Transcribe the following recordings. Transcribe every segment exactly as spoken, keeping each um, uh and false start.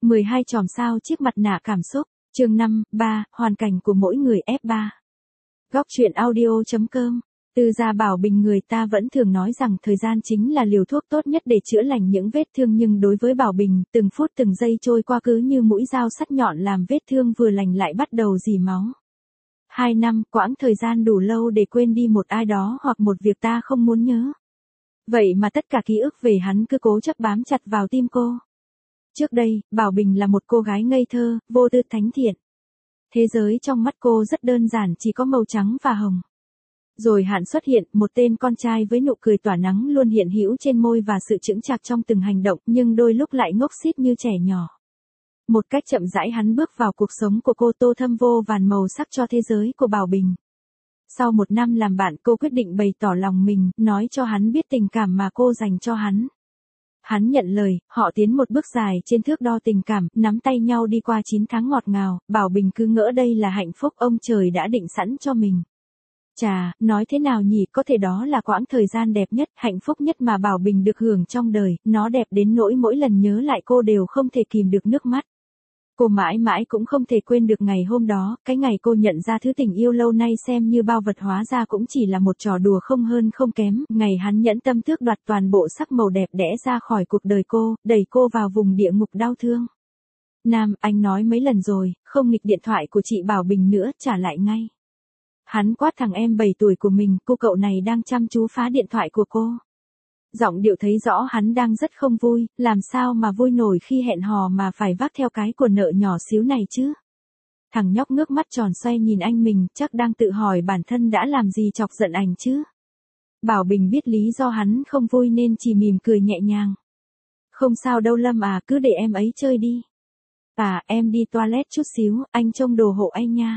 mười hai chòm sao chiếc mặt nạ cảm xúc, chương năm, ba, hoàn cảnh của mỗi người ép ba. Góc truyện audio.com. Từ gia Bảo Bình người ta vẫn thường nói rằng thời gian chính là liều thuốc tốt nhất để chữa lành những vết thương, nhưng đối với Bảo Bình, từng phút từng giây trôi qua cứ như mũi dao sắc nhọn làm vết thương vừa lành lại bắt đầu rỉ máu. Hai năm, quãng thời gian đủ lâu để quên đi một ai đó hoặc một việc ta không muốn nhớ. Vậy mà tất cả ký ức về hắn cứ cố chấp bám chặt vào tim cô. Trước đây, Bảo Bình là một cô gái ngây thơ, vô tư thánh thiện. Thế giới trong mắt cô rất đơn giản, chỉ có màu trắng và hồng. Rồi Hạn xuất hiện, một tên con trai với nụ cười tỏa nắng luôn hiện hữu trên môi và sự chững chạc trong từng hành động, nhưng đôi lúc lại ngốc xít như trẻ nhỏ. Một cách chậm rãi hắn bước vào cuộc sống của cô, tô thâm vô vàn màu sắc cho thế giới của Bảo Bình. Sau một năm làm bạn, cô quyết định bày tỏ lòng mình, nói cho hắn biết tình cảm mà cô dành cho hắn. Hắn nhận lời, họ tiến một bước dài trên thước đo tình cảm, nắm tay nhau đi qua chín tháng ngọt ngào. Bảo Bình cứ ngỡ đây là hạnh phúc ông trời đã định sẵn cho mình. Chà, nói thế nào nhỉ, có thể đó là quãng thời gian đẹp nhất, hạnh phúc nhất mà Bảo Bình được hưởng trong đời, nó đẹp đến nỗi mỗi lần nhớ lại cô đều không thể kìm được nước mắt. Cô mãi mãi cũng không thể quên được ngày hôm đó, cái ngày cô nhận ra thứ tình yêu lâu nay xem như bao vật hóa ra cũng chỉ là một trò đùa không hơn không kém, ngày hắn nhẫn tâm tước đoạt toàn bộ sắc màu đẹp đẽ ra khỏi cuộc đời cô, đẩy cô vào vùng địa ngục đau thương. Nam, anh nói mấy lần rồi, không nghịch điện thoại của chị Bảo Bình nữa, trả lại ngay. Hắn quát thằng em bảy tuổi của mình, cô cậu này đang chăm chú phá điện thoại của cô. Giọng điệu thấy rõ hắn đang rất không vui, làm sao mà vui nổi khi hẹn hò mà phải vác theo cái của nợ nhỏ xíu này chứ. Thằng nhóc ngước mắt tròn xoay nhìn anh mình, chắc đang tự hỏi bản thân đã làm gì chọc giận anh chứ. Bảo Bình biết lý do hắn không vui nên chỉ mỉm cười nhẹ nhàng. Không sao đâu Lâm à, cứ để em ấy chơi đi. À, em đi toilet chút xíu, anh trông đồ hộ anh nha.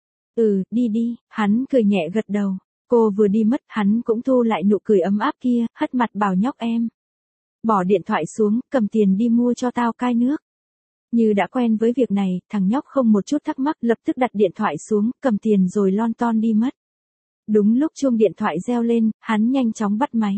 Ừ, đi đi, hắn cười nhẹ gật đầu. Cô vừa đi mất, hắn cũng thu lại nụ cười ấm áp kia, hất mặt bảo nhóc em. Bỏ điện thoại xuống, cầm tiền đi mua cho tao cai nước. Như đã quen với việc này, thằng nhóc không một chút thắc mắc, lập tức đặt điện thoại xuống, cầm tiền rồi lon ton đi mất. Đúng lúc chuông điện thoại reo lên, hắn nhanh chóng bắt máy.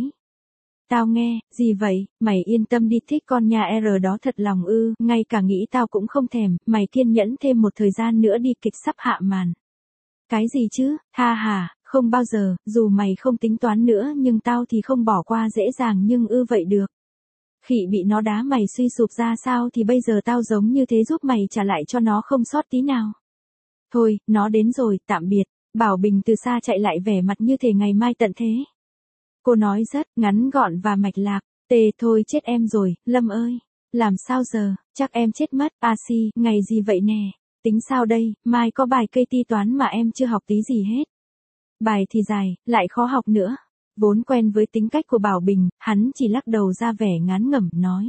Tao nghe, gì vậy, mày yên tâm đi, thích con nhà R đó thật lòng ư, ngay cả nghĩ tao cũng không thèm, mày kiên nhẫn thêm một thời gian nữa đi, kịch sắp hạ màn. Cái gì chứ, ha ha, không bao giờ, dù mày không tính toán nữa nhưng tao thì không bỏ qua dễ dàng nhưng ư vậy được. Khỉ bị nó đá mày suy sụp ra sao thì bây giờ tao giống như thế giúp mày trả lại cho nó không sót tí nào. Thôi, nó đến rồi, tạm biệt. Bảo Bình từ xa chạy lại vẻ mặt như thể ngày mai tận thế. Cô nói rất ngắn gọn và mạch lạc. Tê thôi chết em rồi, Lâm ơi. Làm sao giờ, chắc em chết mất. A si, ngày gì vậy nè. Tính sao đây, mai có bài cây ti toán mà em chưa học tí gì hết. Bài thì dài, lại khó học nữa. Vốn quen với tính cách của Bảo Bình, hắn chỉ lắc đầu ra vẻ ngán ngẩm nói.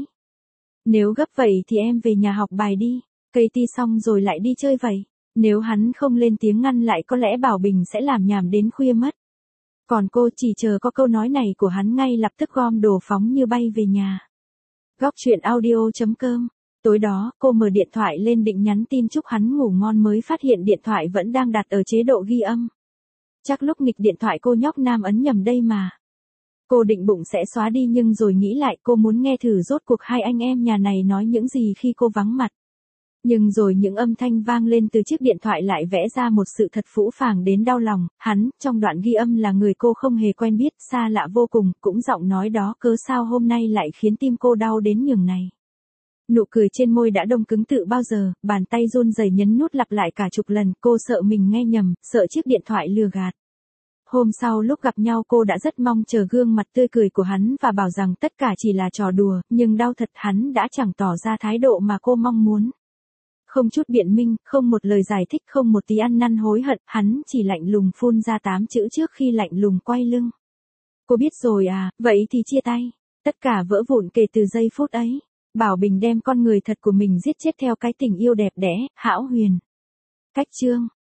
Nếu gấp vậy thì em về nhà học bài đi, cây ti xong rồi lại đi chơi vậy. Nếu hắn không lên tiếng ngăn lại có lẽ Bảo Bình sẽ làm nhảm đến khuya mất. Còn cô chỉ chờ có câu nói này của hắn ngay lập tức gom đồ phóng như bay về nhà. Góc truyện audio.com. Tối đó, cô mở điện thoại lên định nhắn tin chúc hắn ngủ ngon mới phát hiện điện thoại vẫn đang đặt ở chế độ ghi âm. Chắc lúc nghịch điện thoại cô nhóc Nam ấn nhầm đây mà. Cô định bụng sẽ xóa đi nhưng rồi nghĩ lại cô muốn nghe thử rốt cuộc hai anh em nhà này nói những gì khi cô vắng mặt. Nhưng rồi những âm thanh vang lên từ chiếc điện thoại lại vẽ ra một sự thật phũ phàng đến đau lòng, hắn, trong đoạn ghi âm là người cô không hề quen biết, xa lạ vô cùng, cũng giọng nói đó cớ sao hôm nay lại khiến tim cô đau đến nhường này. Nụ cười trên môi đã đông cứng tự bao giờ, bàn tay run rẩy nhấn nút lặp lại cả chục lần, cô sợ mình nghe nhầm, sợ chiếc điện thoại lừa gạt. Hôm sau lúc gặp nhau cô đã rất mong chờ gương mặt tươi cười của hắn và bảo rằng tất cả chỉ là trò đùa, nhưng đau thật hắn đã chẳng tỏ ra thái độ mà cô mong muốn. Không chút biện minh, không một lời giải thích, không một tí ăn năn hối hận, hắn chỉ lạnh lùng phun ra tám chữ trước khi lạnh lùng quay lưng. Cô biết rồi à, vậy thì chia tay. Tất cả vỡ vụn kể từ giây phút ấy. Bảo Bình đem con người thật của mình giết chết theo cái tình yêu đẹp đẽ, hão huyền. Cách chương